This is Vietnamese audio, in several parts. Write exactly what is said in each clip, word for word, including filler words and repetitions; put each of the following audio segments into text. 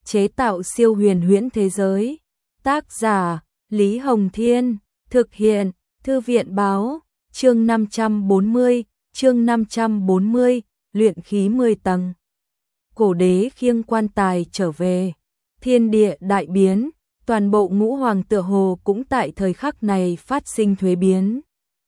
chế tạo siêu huyền huyễn thế giới. Tác giả Lý Hồng Thiên, thực hiện Thư viện Báo. Chương năm trăm bốn mươi, chương năm trăm bốn mươi, luyện khí mười tầng. Cổ đế khiêng quan tài trở về, thiên địa đại biến, toàn bộ ngũ hoàng tựa hồ cũng tại thời khắc này phát sinh thuế biến.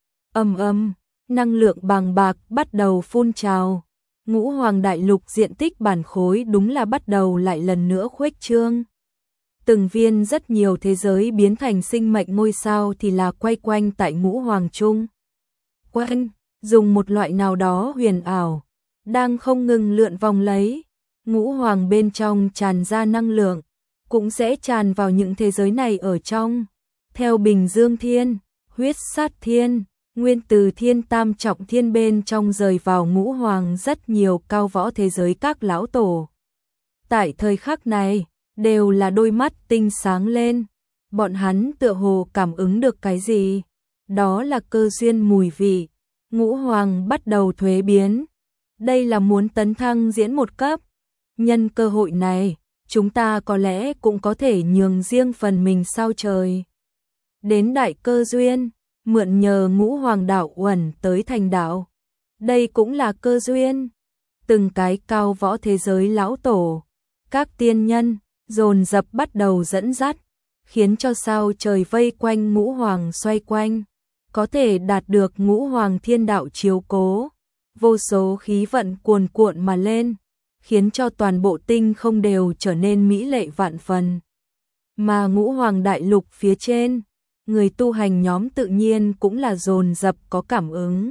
Âm âm, năng lượng bàng bạc bắt đầu phun trào, ngũ hoàng đại lục diện tích bản khối đúng là bắt đầu lại lần nữa khuếch trương. Từng viên rất nhiều thế giới biến thành sinh mệnh ngôi sao thì là quay quanh tại ngũ hoàng trung. Quanh, dùng một loại nào đó huyền ảo, đang không ngừng lượn vòng lấy, ngũ hoàng bên trong tràn ra năng lượng, cũng sẽ tràn vào những thế giới này ở trong. Theo Bình Dương Thiên, Huyết Sát Thiên, Nguyên Từ Thiên, Tam Trọng Thiên bên trong rời vào ngũ hoàng rất nhiều cao võ thế giới các lão tổ. Tại thời khắc này, đều là đôi mắt tinh sáng lên, bọn hắn tựa hồ cảm ứng được cái gì, đó là cơ duyên mùi vị, ngũ hoàng bắt đầu thuế biến. Đây là muốn tấn thăng diễn một cấp, nhân cơ hội này, chúng ta có lẽ cũng có thể nhường riêng phần mình sao trời. Đến đại cơ duyên, mượn nhờ ngũ hoàng đạo uẩn tới thành đạo. Đây cũng là cơ duyên. Từng cái cao võ thế giới lão tổ, các tiên nhân, dồn dập bắt đầu dẫn dắt, khiến cho sao trời vây quanh ngũ hoàng xoay quanh, có thể đạt được ngũ hoàng thiên đạo chiếu cố. Vô số khí vận cuồn cuộn mà lên, khiến cho toàn bộ tinh không đều trở nên mỹ lệ vạn phần. Mà ngũ hoàng đại lục phía trên, người tu hành nhóm tự nhiên cũng là dồn dập có cảm ứng.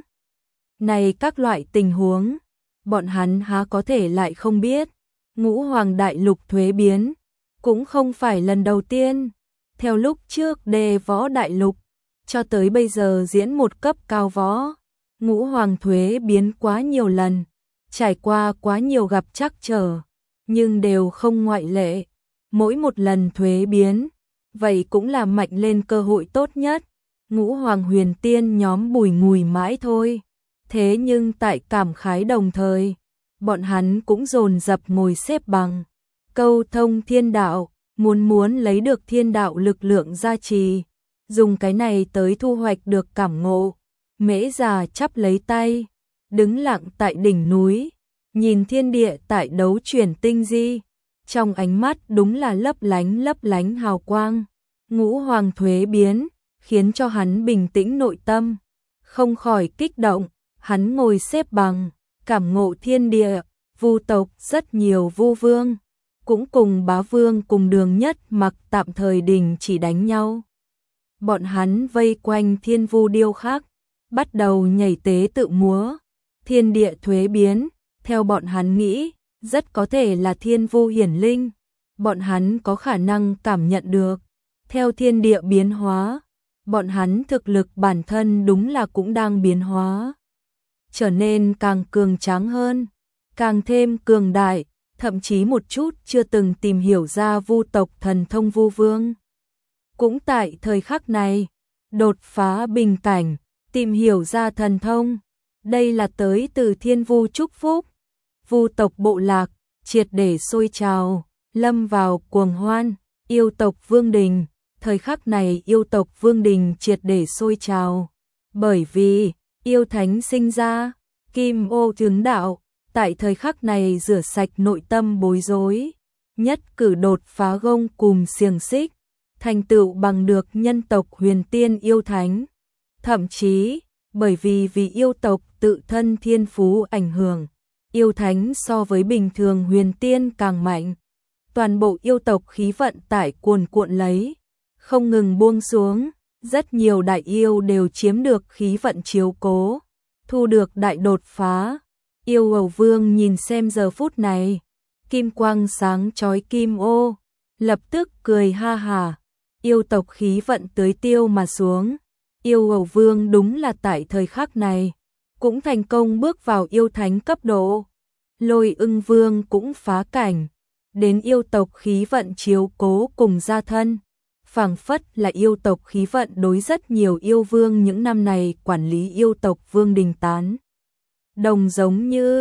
Này các loại tình huống, bọn hắn há có thể lại không biết, ngũ hoàng đại lục thuế biến, cũng không phải lần đầu tiên. Theo lúc trước đề võ đại lục, cho tới bây giờ diễn một cấp cao võ, ngũ hoàng thuế biến quá nhiều lần, trải qua quá nhiều gặp trắc trở, nhưng đều không ngoại lệ. Mỗi một lần thuế biến, vậy cũng là mạnh lên cơ hội tốt nhất. Ngũ hoàng huyền tiên nhóm bùi ngùi mãi thôi. Thế nhưng tại cảm khái đồng thời, bọn hắn cũng dồn dập ngồi xếp bằng, câu thông thiên đạo, muốn muốn lấy được thiên đạo lực lượng gia trì, dùng cái này tới thu hoạch được cảm ngộ. Mễ già chắp lấy tay, đứng lặng tại đỉnh núi, nhìn thiên địa tại đấu chuyển tinh di, trong ánh mắt đúng là lấp lánh lấp lánh hào quang. Ngũ hoàng thuế biến, khiến cho hắn bình tĩnh nội tâm, không khỏi kích động. Hắn ngồi xếp bằng, cảm ngộ thiên địa, vu tộc rất nhiều vu vương, cũng cùng bá vương cùng Đường Nhất Mặc tạm thời đình chỉ đánh nhau. Bọn hắn vây quanh thiên vu điêu khắc, bắt đầu nhảy tế tự múa. Thiên địa thuế biến, theo bọn hắn nghĩ, rất có thể là thiên vu hiển linh. Bọn hắn có khả năng cảm nhận được, theo thiên địa biến hóa, bọn hắn thực lực bản thân đúng là cũng đang biến hóa, trở nên càng cường tráng hơn, càng thêm cường đại, thậm chí một chút chưa từng tìm hiểu ra vu tộc thần thông vu vương. Cũng tại thời khắc này, đột phá bình cảnh, tìm hiểu ra thần thông, đây là tới từ thiên vu chúc phúc. Vu tộc bộ lạc, triệt để sôi trào, lâm vào cuồng hoan, yêu tộc vương đình, thời khắc này yêu tộc vương đình triệt để sôi trào, bởi vì yêu thánh sinh ra, kim ô chứng đạo, tại thời khắc này rửa sạch nội tâm bối rối, nhất cử đột phá gông cùm xiềng xích, thành tựu bằng được nhân tộc huyền tiên yêu thánh. Thậm chí, bởi vì vì yêu tộc tự thân thiên phú ảnh hưởng, yêu thánh so với bình thường huyền tiên càng mạnh. Toàn bộ yêu tộc khí vận tải cuồn cuộn lấy, không ngừng buông xuống, rất nhiều đại yêu đều chiếm được khí vận chiếu cố, thu được đại đột phá. Yêu Hầu Vương nhìn xem giờ phút này, kim quang sáng chói kim ô, lập tức cười ha hà, yêu tộc khí vận tưới tiêu mà xuống. Yêu Hầu Vương đúng là tại thời khắc này, cũng thành công bước vào yêu thánh cấp độ. Lôi Ưng Vương cũng phá cảnh, đến yêu tộc khí vận chiếu cố cùng gia thân, phảng phất là yêu tộc khí vận đối rất nhiều yêu vương những năm này quản lý yêu tộc vương đình tán. Đồng giống như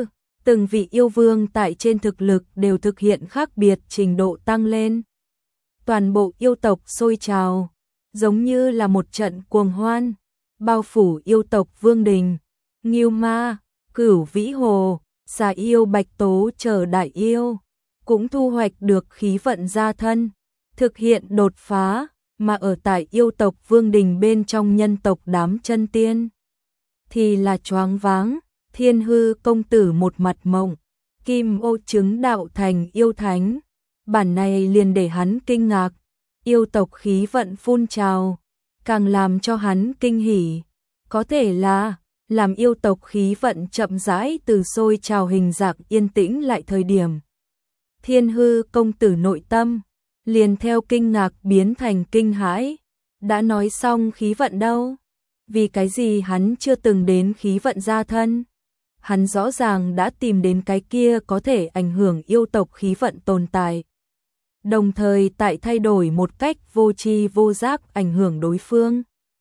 Từng vị yêu vương tại trên thực lực đều thực hiện khác biệt trình độ tăng lên. Toàn bộ yêu tộc sôi trào, giống như là một trận cuồng hoan, bao phủ yêu tộc Vương Đình, Ngưu Ma, Cửu Vĩ Hồ, Xà yêu Bạch Tố chờ đại yêu, cũng thu hoạch được khí vận gia thân, thực hiện đột phá, mà ở tại yêu tộc Vương Đình bên trong nhân tộc đám chân tiên. Thì là choáng váng, Thiên Hư công tử một mặt mộng, kim ô chứng đạo thành yêu thánh, bản này liền để hắn kinh ngạc, yêu tộc khí vận phun trào, càng làm cho hắn kinh hỉ, có thể là làm yêu tộc khí vận chậm rãi từ sôi trào hình dạng yên tĩnh lại thời điểm. Thiên Hư công tử nội tâm liền theo kinh ngạc biến thành kinh hãi, đã nói xong khí vận đâu? Vì cái gì hắn chưa từng đến khí vận gia thân? Hắn rõ ràng đã tìm đến cái kia có thể ảnh hưởng yêu tộc khí vận tồn tại. Đồng thời tại thay đổi một cách vô tri vô giác ảnh hưởng đối phương.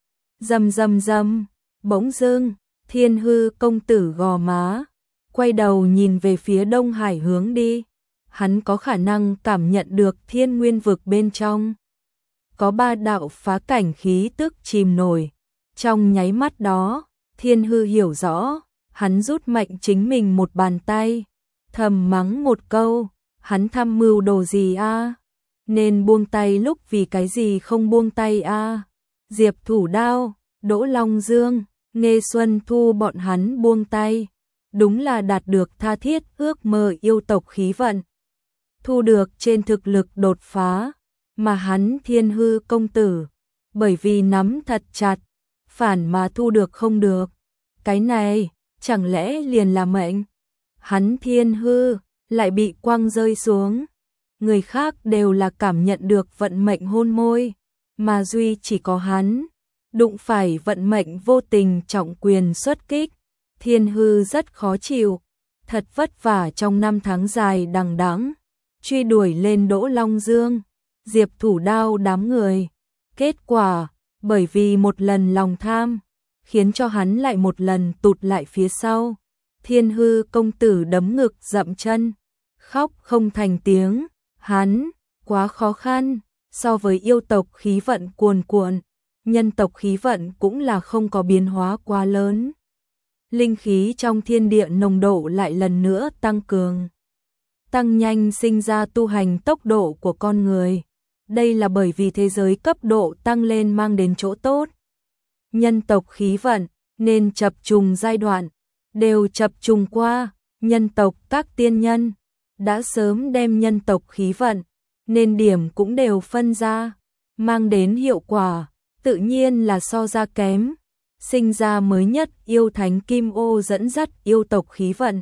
Rầm rầm rầm, bỗng dưng, Thiên Hư công tử gò má, quay đầu nhìn về phía Đông Hải hướng đi. Hắn có khả năng cảm nhận được thiên nguyên vực bên trong. Có ba đạo phá cảnh khí tức chìm nổi. Trong nháy mắt đó, Thiên Hư hiểu rõ, hắn rút mạnh chính mình một bàn tay, thầm mắng một câu, hắn thăm mưu đồ gì a? Nên buông tay lúc vì cái gì không buông tay a? Diệp Thủ Đao, Đỗ Long Dương, Nghê Xuân Thu bọn hắn buông tay, đúng là đạt được tha thiết ước mơ yêu tộc khí vận. Thu được trên thực lực đột phá, mà hắn Thiên Hư công tử, bởi vì nắm thật chặt, phản mà thu được không được. Cái này, chẳng lẽ liền là mệnh? Hắn Thiên Hư, lại bị quăng rơi xuống. Người khác đều là cảm nhận được vận mệnh hôn môi, mà duy chỉ có hắn, đụng phải vận mệnh vô tình trọng quyền xuất kích. Thiên Hư rất khó chịu, thật vất vả trong năm tháng dài đằng đẵng truy đuổi lên Đỗ Long Dương, Diệp Thủ Đao đám người. Kết quả, bởi vì một lần lòng tham, khiến cho hắn lại một lần tụt lại phía sau. Thiên Hư công tử đấm ngực dậm chân, khóc không thành tiếng, hắn, quá khó khăn, so với yêu tộc khí vận cuồn cuộn, nhân tộc khí vận cũng là không có biến hóa quá lớn. Linh khí trong thiên địa nồng độ lại lần nữa tăng cường, tăng nhanh sinh ra tu hành tốc độ của con người. Đây là bởi vì thế giới cấp độ tăng lên mang đến chỗ tốt. Nhân tộc khí vận nên chập trùng giai đoạn, đều chập trùng qua, nhân tộc các tiên nhân đã sớm đem nhân tộc khí vận, nên điểm cũng đều phân ra, mang đến hiệu quả, tự nhiên là so ra kém. Sinh ra mới nhất yêu thánh Kim Ô dẫn dắt yêu tộc khí vận.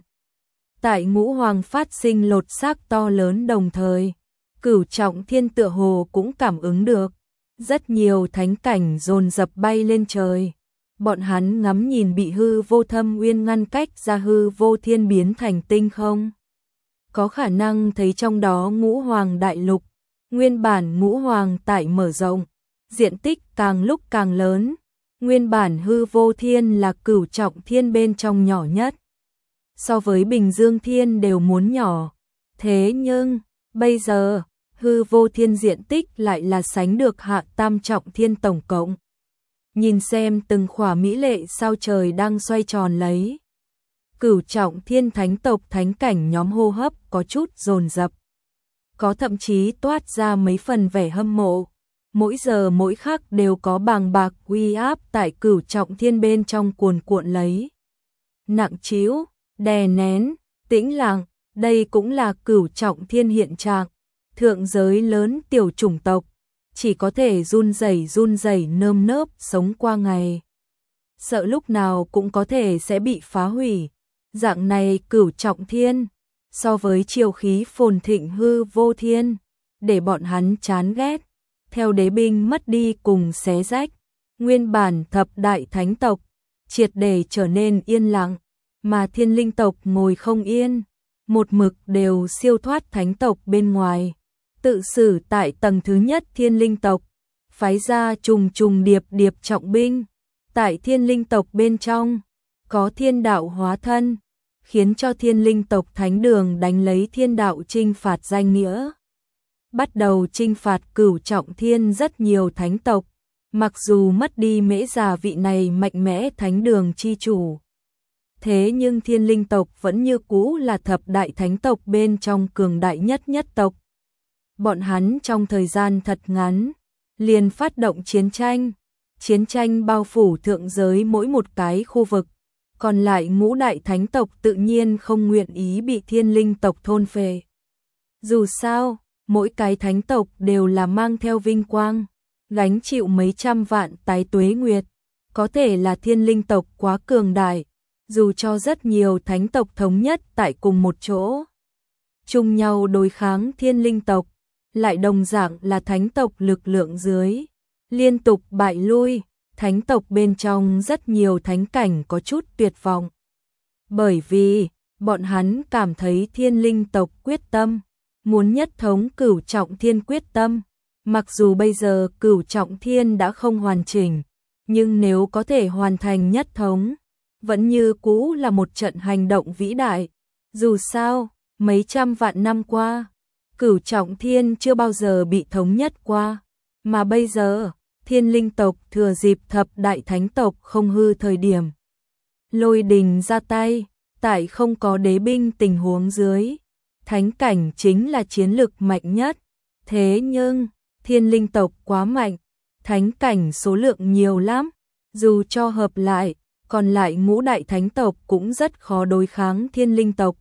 Tại ngũ hoàng phát sinh lột xác to lớn đồng thời, Cửu Trọng Thiên tựa hồ cũng cảm ứng được. Rất nhiều thánh cảnh dồn dập bay lên trời. Bọn hắn ngắm nhìn bị hư vô thâm uyên ngăn cách ra hư vô thiên biến thành tinh không. Có khả năng thấy trong đó ngũ hoàng đại lục, nguyên bản ngũ hoàng tại mở rộng, diện tích càng lúc càng lớn. Nguyên bản hư vô thiên là Cửu Trọng Thiên bên trong nhỏ nhất. So với Bình Dương Thiên đều muốn nhỏ. Thế nhưng, bây giờ, hư vô thiên diện tích lại là sánh được Hạ Tam Trọng Thiên tổng cộng. Nhìn xem từng khỏa mỹ lệ sao trời đang xoay tròn lấy. Cửu Trọng Thiên thánh tộc thánh cảnh nhóm hô hấp có chút dồn dập. Có thậm chí toát ra mấy phần vẻ hâm mộ. Mỗi giờ mỗi khắc đều có bàng bạc uy áp tại Cửu Trọng Thiên bên trong cuồn cuộn lấy. Nặng trĩu, đè nén, tĩnh lặng, đây cũng là Cửu Trọng Thiên hiện trạng. Thượng giới lớn tiểu chủng tộc, chỉ có thể run rẩy run rẩy nơm nớp sống qua ngày. Sợ lúc nào cũng có thể sẽ bị phá hủy. Dạng này Cửu Trọng Thiên, so với triều khí phồn thịnh hư vô thiên, để bọn hắn chán ghét. Theo đế binh mất đi cùng xé rách, nguyên bản thập đại thánh tộc, triệt để trở nên yên lặng, mà thiên linh tộc ngồi không yên, một mực đều siêu thoát thánh tộc bên ngoài. Tự xử tại tầng thứ nhất thiên linh tộc, phái ra trùng trùng điệp điệp trọng binh. Tại thiên linh tộc bên trong, có thiên đạo hóa thân, khiến cho Thiên Linh tộc Thánh Đường đánh lấy thiên đạo trinh phạt danh nghĩa. Bắt đầu trinh phạt Cửu Trọng Thiên rất nhiều thánh tộc, mặc dù mất đi Mễ Già vị này mạnh mẽ Thánh Đường chi chủ. Thế nhưng Thiên Linh tộc vẫn như cũ là thập đại thánh tộc bên trong cường đại nhất nhất tộc. Bọn hắn trong thời gian thật ngắn, liền phát động chiến tranh. Chiến tranh bao phủ thượng giới mỗi một cái khu vực. Còn lại ngũ đại thánh tộc tự nhiên không nguyện ý bị Thiên Linh tộc thôn phệ. Dù sao, mỗi cái thánh tộc đều là mang theo vinh quang, gánh chịu mấy trăm vạn tái tuế nguyệt. Có thể là Thiên Linh tộc quá cường đại, dù cho rất nhiều thánh tộc thống nhất tại cùng một chỗ, chung nhau đối kháng Thiên Linh tộc, lại đồng dạng là thánh tộc lực lượng dưới, liên tục bại lui, thánh tộc bên trong rất nhiều thánh cảnh có chút tuyệt vọng. Bởi vì, bọn hắn cảm thấy Thiên Linh tộc quyết tâm, muốn nhất thống Cửu Trọng Thiên quyết tâm, mặc dù bây giờ Cửu Trọng Thiên đã không hoàn chỉnh, nhưng nếu có thể hoàn thành nhất thống, vẫn như cũ là một trận hành động vĩ đại. Dù sao, mấy trăm vạn năm qua, Cửu Trọng Thiên chưa bao giờ bị thống nhất qua, mà bây giờ, Thiên Linh tộc thừa dịp thập đại thánh tộc không hư thời điểm. Lôi đình ra tay, tại không có đế binh tình huống dưới, thánh cảnh chính là chiến lực mạnh nhất. Thế nhưng, Thiên Linh tộc quá mạnh, thánh cảnh số lượng nhiều lắm, dù cho hợp lại, còn lại ngũ đại thánh tộc cũng rất khó đối kháng Thiên Linh tộc.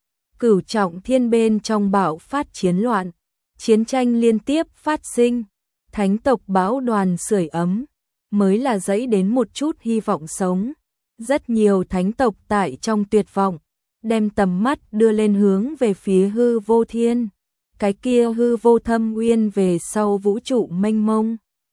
Cửu Trọng Thiên bên trong bạo phát chiến loạn, chiến tranh liên tiếp phát sinh, thánh tộc bão đoàn sưởi ấm, mới là dẫy đến một chút hy vọng sống. Rất nhiều thánh tộc tại trong tuyệt vọng, đem tầm mắt đưa lên hướng về phía hư vô thiên, cái kia hư vô thâm uyên về sau vũ trụ mênh mông.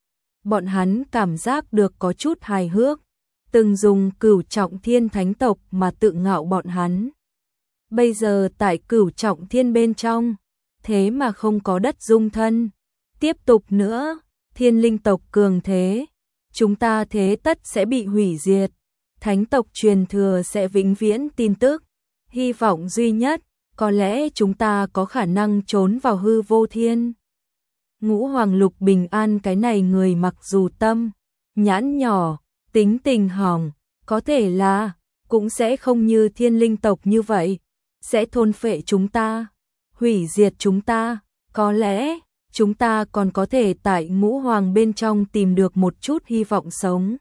Bọn hắn cảm giác được có chút hài hước, từng dùng Cửu Trọng Thiên thánh tộc mà tự ngạo bọn hắn. Bây giờ tại Cửu Trọng Thiên bên trong, thế mà không có đất dung thân. Tiếp tục nữa, Thiên Linh tộc cường thế, chúng ta thế tất sẽ bị hủy diệt. Thánh tộc truyền thừa sẽ vĩnh viễn tin tức. Hy vọng duy nhất, có lẽ chúng ta có khả năng trốn vào hư vô thiên. Ngũ Hoàng Lục Bình An cái này người mặc dù tâm, nhãn nhỏ, tính tình hỏng, có thể là, cũng sẽ không như Thiên Linh tộc như vậy, sẽ thôn phệ chúng ta, hủy diệt chúng ta, có lẽ chúng ta còn có thể tại Ngũ Hoàng bên trong tìm được một chút hy vọng sống.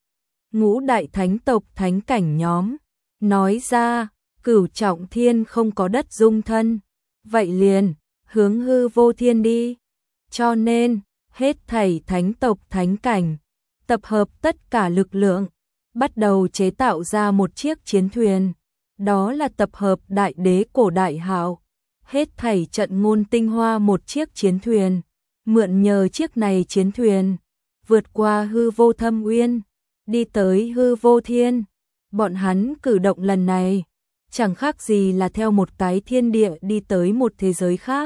Ngũ đại thánh tộc thánh cảnh nhóm, nói ra, Cửu Trọng Thiên không có đất dung thân, vậy liền, hướng hư vô thiên đi. Cho nên, hết thảy thánh tộc thánh cảnh, tập hợp tất cả lực lượng, bắt đầu chế tạo ra một chiếc chiến thuyền. Đó là tập hợp đại đế cổ đại hào, hết thảy trận ngôn tinh hoa một chiếc chiến thuyền, mượn nhờ chiếc này chiến thuyền, vượt qua hư vô thâm uyên, đi tới hư vô thiên. Bọn hắn cử động lần này, chẳng khác gì là theo một cái thiên địa đi tới một thế giới khác.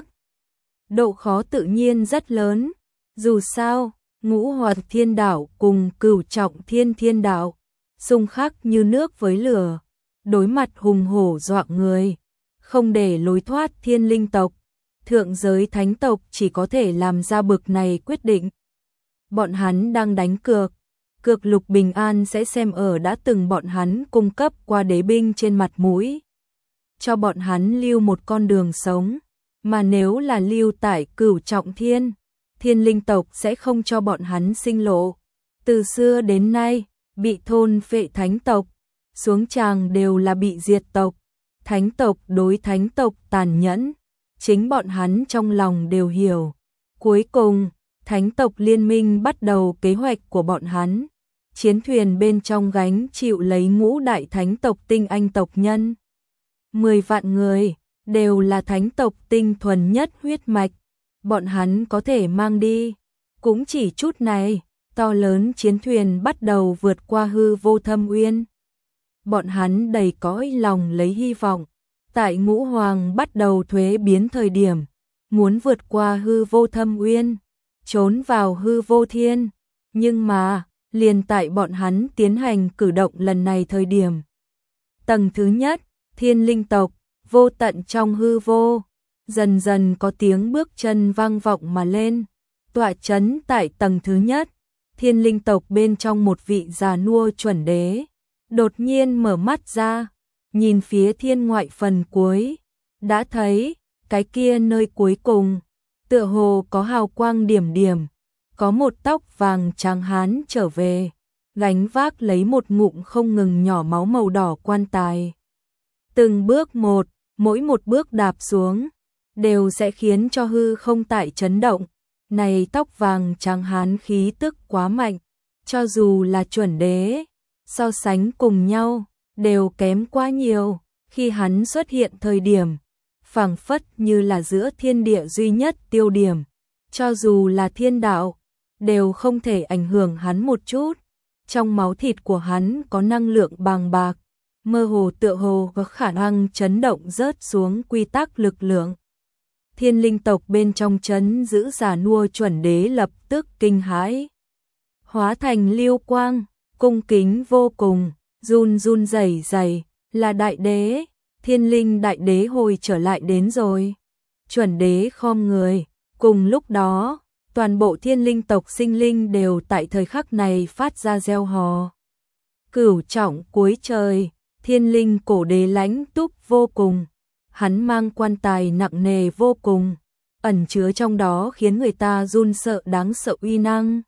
Độ khó tự nhiên rất lớn, dù sao, Ngũ Hoạt Thiên Đảo cùng Cửu Trọng Thiên Thiên Đảo, xung khắc như nước với lửa, đối mặt hùng hổ dọa người, không để lối thoát Thiên Linh tộc, thượng giới thánh tộc chỉ có thể làm ra bực này quyết định. Bọn hắn đang đánh cược, cược Lục Bình An sẽ xem ở đã từng bọn hắn cung cấp qua đế binh trên mặt mũi, cho bọn hắn lưu một con đường sống, mà nếu là lưu tại Cửu Trọng Thiên, Thiên Linh tộc sẽ không cho bọn hắn sinh lộ. Từ xưa đến nay, bị thôn phệ thánh tộc, xuống tràng đều là bị diệt tộc. Thánh tộc đối thánh tộc tàn nhẫn, chính bọn hắn trong lòng đều hiểu. Cuối cùng, thánh tộc liên minh bắt đầu kế hoạch của bọn hắn. Chiến thuyền bên trong gánh chịu lấy ngũ đại thánh tộc tinh anh tộc nhân. Mười vạn người, đều là thánh tộc tinh thuần nhất huyết mạch. Bọn hắn có thể mang đi. Cũng chỉ chút này, to lớn chiến thuyền bắt đầu vượt qua hư vô thâm uyên. Bọn hắn đầy cõi lòng lấy hy vọng. Tại Ngũ Hoàng bắt đầu thuế biến thời điểm, muốn vượt qua hư vô thâm uyên, trốn vào hư vô thiên. Nhưng mà, liền tại bọn hắn tiến hành cử động lần này thời điểm. Tầng thứ nhất, Thiên linh tộc, vô tận trong hư vô, dần dần có tiếng bước chân vang vọng mà lên, tọa chấn tại tầng thứ nhất, thiên linh tộc bên trong một vị già nua chuẩn đế, đột nhiên mở mắt ra, nhìn phía thiên ngoại phần cuối, đã thấy, cái kia nơi cuối cùng, tựa hồ có hào quang điểm điểm, có một tóc vàng trắng hán trở về, gánh vác lấy một ngụm không ngừng nhỏ máu màu đỏ quan tài. Từng bước một, mỗi một bước đạp xuống, đều sẽ khiến cho hư không tại chấn động. Này tóc vàng trắng hán khí tức quá mạnh, cho dù là chuẩn đế, so sánh cùng nhau, đều kém quá nhiều. Khi hắn xuất hiện thời điểm, phảng phất như là giữa thiên địa duy nhất tiêu điểm, cho dù là thiên đạo, đều không thể ảnh hưởng hắn một chút. Trong máu thịt của hắn có năng lượng bàng bạc, mơ hồ tựa hồ có khả năng chấn động rớt xuống quy tắc lực lượng. Thiên linh tộc bên trong chấn giữ già nua chuẩn đế lập tức kinh hãi, hóa thành lưu quang, cung kính vô cùng, run run rẩy rẩy, là đại đế, thiên linh đại đế hồi trở lại đến rồi. Chuẩn đế khom người, cùng lúc đó, toàn bộ thiên linh tộc sinh linh đều tại thời khắc này phát ra reo hò. Cửu trọng cuối trời, thiên linh cổ đế lãnh túc vô cùng, hắn mang quan tài nặng nề vô cùng, ẩn chứa trong đó khiến người ta run sợ đáng sợ uy năng.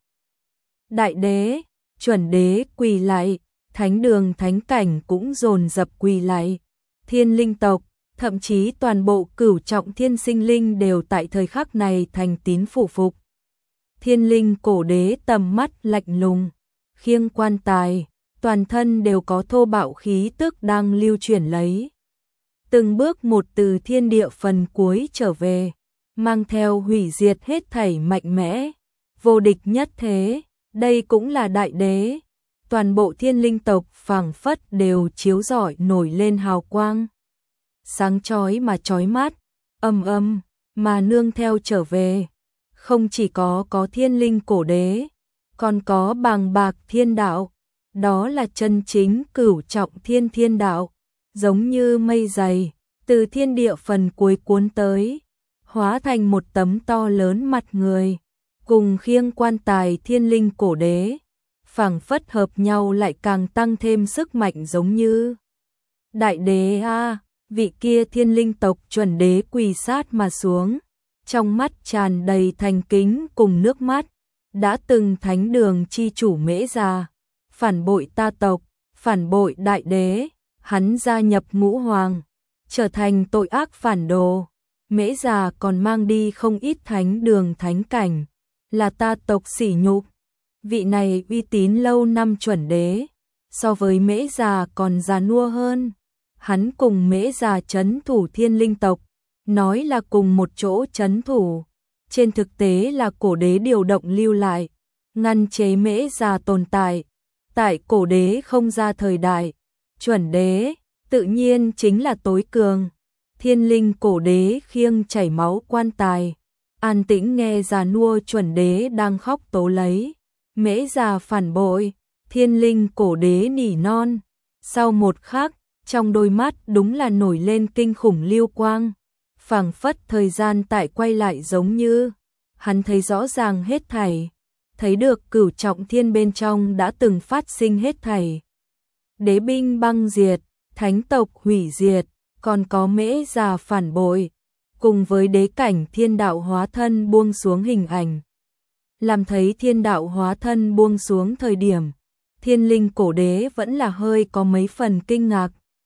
Đại đế, chuẩn đế quỳ lạy, thánh đường thánh cảnh cũng dồn dập quỳ lạy. Thiên linh tộc, thậm chí toàn bộ cửu trọng thiên sinh linh đều tại thời khắc này thành tín phủ phục. Thiên linh cổ đế tầm mắt lạnh lùng, khiêng quan tài, toàn thân đều có thô bạo khí tức đang lưu chuyển lấy. Từng bước một từ thiên địa phần cuối trở về, mang theo hủy diệt hết thảy mạnh mẽ, vô địch nhất thế, đây cũng là đại đế. Toàn bộ thiên linh tộc phảng phất đều chiếu rọi nổi lên hào quang. Sáng chói mà chói mắt, âm âm, mà nương theo trở về. Không chỉ có có thiên linh cổ đế, còn có bàng bạc thiên đạo, đó là chân chính cửu trọng thiên thiên đạo, giống như mây dày, từ thiên địa phần cuối cuốn tới, hóa thành một tấm to lớn mặt người, cùng khiêng quan tài thiên linh cổ đế, phảng phất hợp nhau lại càng tăng thêm sức mạnh giống như. Đại đế a, vị kia thiên linh tộc chuẩn đế quỳ sát mà xuống, trong mắt tràn đầy thành kính cùng nước mắt, đã từng thánh đường chi chủ Mễ Già, phản bội ta tộc, phản bội đại đế, hắn gia nhập ngũ hoàng, trở thành tội ác phản đồ. Mễ Già còn mang đi không ít thánh đường thánh cảnh, là ta tộc sỉ nhục. Vị này uy tín lâu năm chuẩn đế, so với Mễ Già còn già nua hơn. Hắn cùng Mễ Già trấn thủ thiên linh tộc, nói là cùng một chỗ trấn thủ, trên thực tế là cổ đế điều động lưu lại, ngăn chế Mễ Già tồn tại. Tại cổ đế không ra thời đại, chuẩn đế tự nhiên chính là tối cường. Thiên linh cổ đế khiêng chảy máu quan tài, an tĩnh nghe già nua chuẩn đế đang khóc tố lấy. Mễ Già phản bội, thiên linh cổ đế nỉ non. Sau một khắc, trong đôi mắt đúng là nổi lên kinh khủng lưu quang, phảng phất thời gian tại quay lại giống như. Hắn thấy rõ ràng hết thảy, thấy được cửu trọng thiên bên trong đã từng phát sinh hết thảy. Đế binh băng diệt, thánh tộc hủy diệt, còn có Mễ Già phản bội, cùng với đế cảnh thiên đạo hóa thân buông xuống hình ảnh. Làm thấy thiên đạo hóa thân buông xuống thời điểm, thiên linh cổ đế vẫn là hơi có mấy phần kinh ngạc.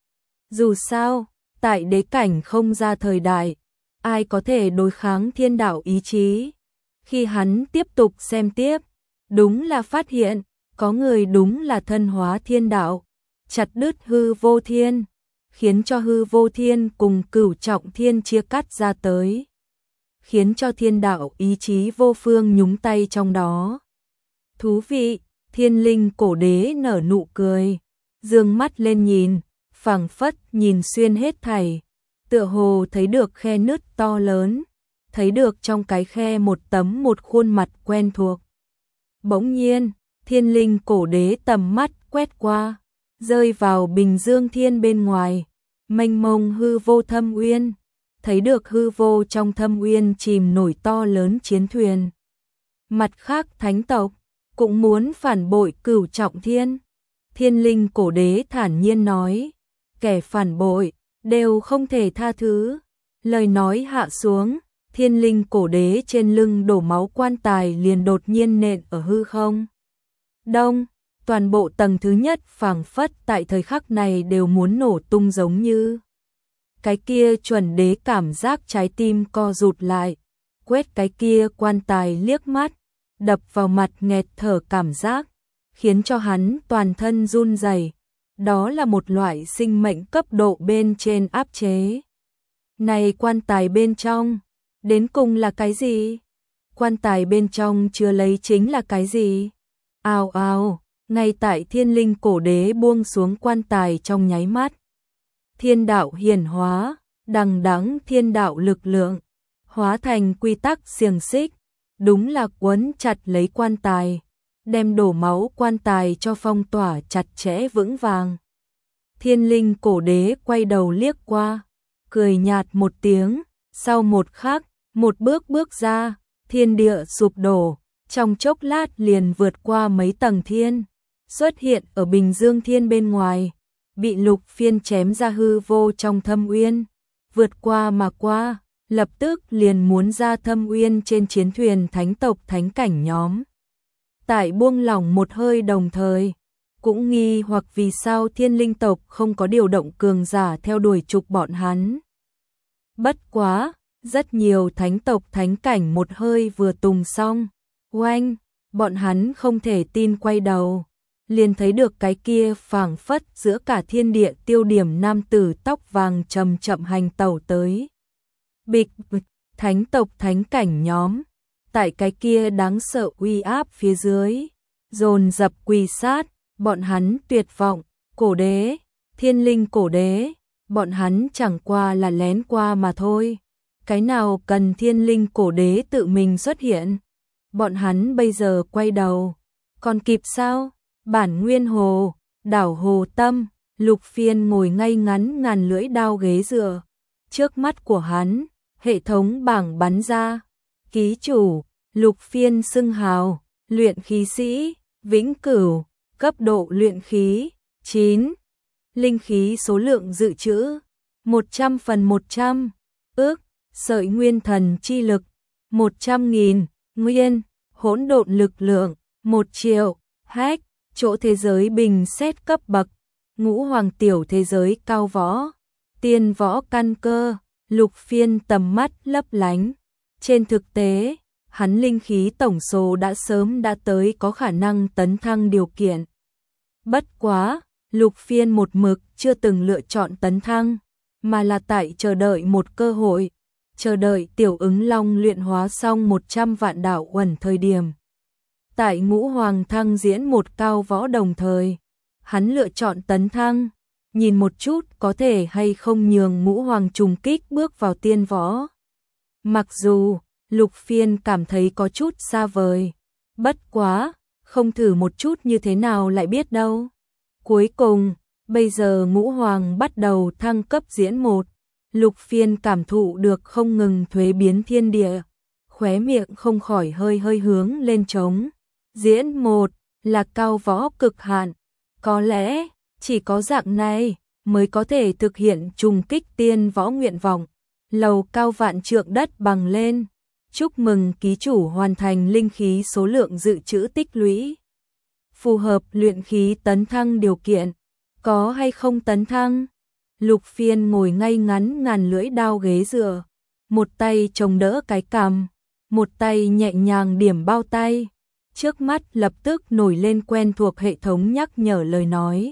Dù sao, tại đế cảnh không ra thời đại, ai có thể đối kháng thiên đạo ý chí. Khi hắn tiếp tục xem tiếp, đúng là phát hiện, có người đúng là thân hóa thiên đạo, chặt đứt hư vô thiên, khiến cho hư vô thiên cùng cửu trọng thiên chia cắt ra tới, khiến cho thiên đạo ý chí vô phương nhúng tay trong đó. Thú vị, thiên linh cổ đế nở nụ cười, dương mắt lên nhìn, phảng phất nhìn xuyên hết thảy, tựa hồ thấy được khe nứt to lớn, thấy được trong cái khe một tấm một khuôn mặt quen thuộc. Bỗng nhiên, thiên linh cổ đế tầm mắt quét qua, rơi vào bình dương thiên bên ngoài, mênh mông hư vô thâm uyên, thấy được hư vô trong thâm uyên chìm nổi to lớn chiến thuyền. Mặt khác thánh tộc cũng muốn phản bội Cửu Trọng Thiên. Thiên Linh Cổ Đế thản nhiên nói, kẻ phản bội đều không thể tha thứ. Lời nói hạ xuống, Thiên Linh Cổ Đế trên lưng đổ máu quan tài liền đột nhiên nện ở hư không. Đông, toàn bộ tầng thứ nhất phảng phất tại thời khắc này đều muốn nổ tung giống như. Cái kia chuẩn đế cảm giác trái tim co rụt lại, quét cái kia quan tài liếc mắt, đập vào mặt nghẹt thở cảm giác, khiến cho hắn toàn thân run rẩy. Đó là một loại sinh mệnh cấp độ bên trên áp chế. Này quan tài bên trong, đến cùng là cái gì? Quan tài bên trong chứa lấy chính là cái gì? Ào ào, ngay tại Thiên Linh Cổ Đế buông xuống quan tài trong nháy mắt. Thiên đạo hiển hóa, đằng đẵng thiên đạo lực lượng, hóa thành quy tắc xiềng xích, đúng là quấn chặt lấy quan tài, đem đổ máu quan tài cho phong tỏa chặt chẽ vững vàng. Thiên Linh Cổ Đế quay đầu liếc qua, cười nhạt một tiếng, sau một khắc, một bước bước ra, thiên địa sụp đổ, trong chốc lát liền vượt qua mấy tầng thiên, xuất hiện ở Bình Dương Thiên bên ngoài, bị Lục Phiên chém ra hư vô trong thâm uyên, vượt qua mà qua, lập tức liền muốn ra thâm uyên trên chiến thuyền thánh tộc thánh cảnh nhóm. Tại buông lỏng một hơi đồng thời, cũng nghi hoặc vì sao Thiên Linh tộc không có điều động cường giả theo đuổi trục bọn hắn. Bất quá, rất nhiều thánh tộc thánh cảnh một hơi vừa tùng xong, oanh, bọn hắn không thể tin quay đầu, liền thấy được cái kia phảng phất giữa cả thiên địa tiêu điểm nam tử tóc vàng chậm chậm hành tẩu tới. Bịch, thánh tộc thánh cảnh nhóm, tại cái kia đáng sợ uy áp phía dưới, dồn dập quỳ sát, bọn hắn tuyệt vọng, Cổ Đế, Thiên Linh Cổ Đế, bọn hắn chẳng qua là lén qua mà thôi. Cái nào cần Thiên Linh Cổ Đế tự mình xuất hiện? Bọn hắn bây giờ quay đầu, còn kịp sao? Bản Nguyên Hồ, đảo Hồ Tâm, Lục Phiên ngồi ngay ngắn ngàn lưỡi đao ghế dựa. Trước mắt của hắn, hệ thống bảng bắn ra. Ký chủ, Lục Phiên xưng hào, luyện khí sĩ, vĩnh cửu, cấp độ luyện khí, chín. Linh khí số lượng dự trữ, một trăm phần một trăm, ước, sợi nguyên thần chi lực, một trăm nghìn, nguyên, hỗn độn lực lượng, một triệu, hack, chỗ thế giới bình xét cấp bậc, ngũ hoàng tiểu thế giới cao võ, tiên võ căn cơ, Lục Phiên tầm mắt lấp lánh. Trên thực tế, hắn linh khí tổng số đã sớm đã tới có khả năng tấn thăng điều kiện. Bất quá, Lục Phiên một mực chưa từng lựa chọn tấn thăng, mà là tại chờ đợi một cơ hội, chờ đợi tiểu ứng long luyện hóa xong một trăm vạn đạo uẩn thời điểm. Tại ngũ hoàng thăng diễn một cao võ đồng thời, hắn lựa chọn tấn thăng, nhìn một chút có thể hay không nhường ngũ hoàng trùng kích bước vào tiên võ. Mặc dù, Lục Phiên cảm thấy có chút xa vời, bất quá, không thử một chút như thế nào lại biết đâu. Cuối cùng, bây giờ ngũ hoàng bắt đầu thăng cấp diễn một, Lục Phiên cảm thụ được không ngừng thuế biến thiên địa, khóe miệng không khỏi hơi hơi hướng lên trống. Diễn một là cao võ cực hạn, có lẽ chỉ có dạng này mới có thể thực hiện trùng kích tiên võ nguyện vọng. Lầu cao vạn trượng đất bằng lên, chúc mừng ký chủ hoàn thành linh khí số lượng dự trữ tích lũy. Phù hợp luyện khí tấn thăng điều kiện, có hay không tấn thăng? Lục Phiên ngồi ngay ngắn ngàn lưỡi đao ghế dựa, một tay chống đỡ cái cằm, một tay nhẹ nhàng điểm bao tay. Trước mắt lập tức nổi lên quen thuộc hệ thống nhắc nhở lời nói.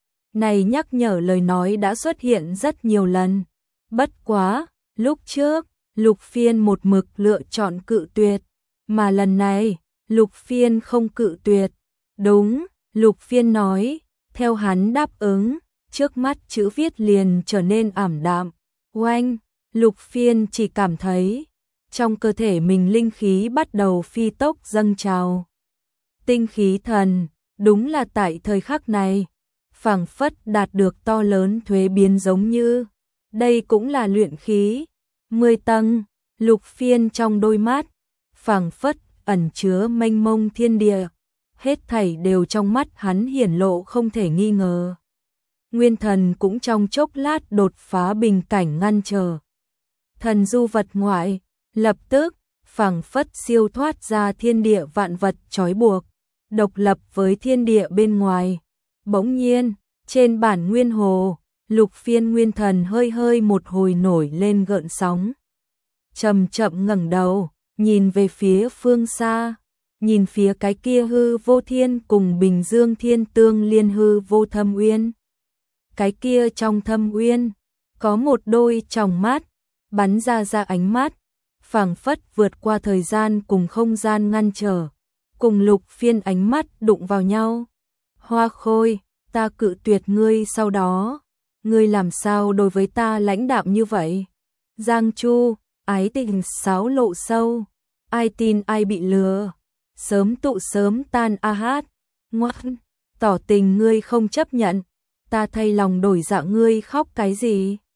Này nhắc nhở lời nói đã xuất hiện rất nhiều lần. Bất quá, lúc trước, Lục Phiên một mực lựa chọn cự tuyệt, mà lần này, Lục Phiên không cự tuyệt. Đúng, Lục Phiên nói, theo hắn đáp ứng, trước mắt chữ viết liền trở nên ảm đạm. Oanh, Lục Phiên chỉ cảm thấy, trong cơ thể mình linh khí bắt đầu phi tốc dâng trào. Tinh khí thần, đúng là tại thời khắc này, phảng phất đạt được to lớn thuế biến giống như. Đây cũng là luyện khí. Mười tầng, Lục Phiên trong đôi mắt, phảng phất ẩn chứa mênh mông thiên địa. Hết thảy đều trong mắt hắn hiển lộ không thể nghi ngờ. Nguyên thần cũng trong chốc lát đột phá bình cảnh ngăn trở. Thần du vật ngoại, lập tức, phảng phất siêu thoát ra thiên địa vạn vật trói buộc, độc lập với thiên địa bên ngoài. Bỗng nhiên, trên bản nguyên hồ, Lục Phiên nguyên thần hơi hơi một hồi nổi lên gợn sóng. Chậm chậm ngẩng đầu, nhìn về phía phương xa, nhìn phía cái kia hư vô thiên cùng Bình Dương Thiên tương liên hư vô thâm uyên. Cái kia trong thâm uyên, có một đôi tròng mắt, bắn ra ra ánh mắt, phảng phất vượt qua thời gian cùng không gian ngăn trở, cùng Lục Phiên ánh mắt đụng vào nhau. Hoa Khôi, ta cự tuyệt ngươi sau đó, ngươi làm sao đối với ta lãnh đạm như vậy? Giang Chu, ái tình sáo lộ sâu, ai tin ai bị lừa, sớm tụ sớm tan a hát, ngoan, tỏ tình ngươi không chấp nhận, ta thay lòng đổi dạ ngươi khóc cái gì?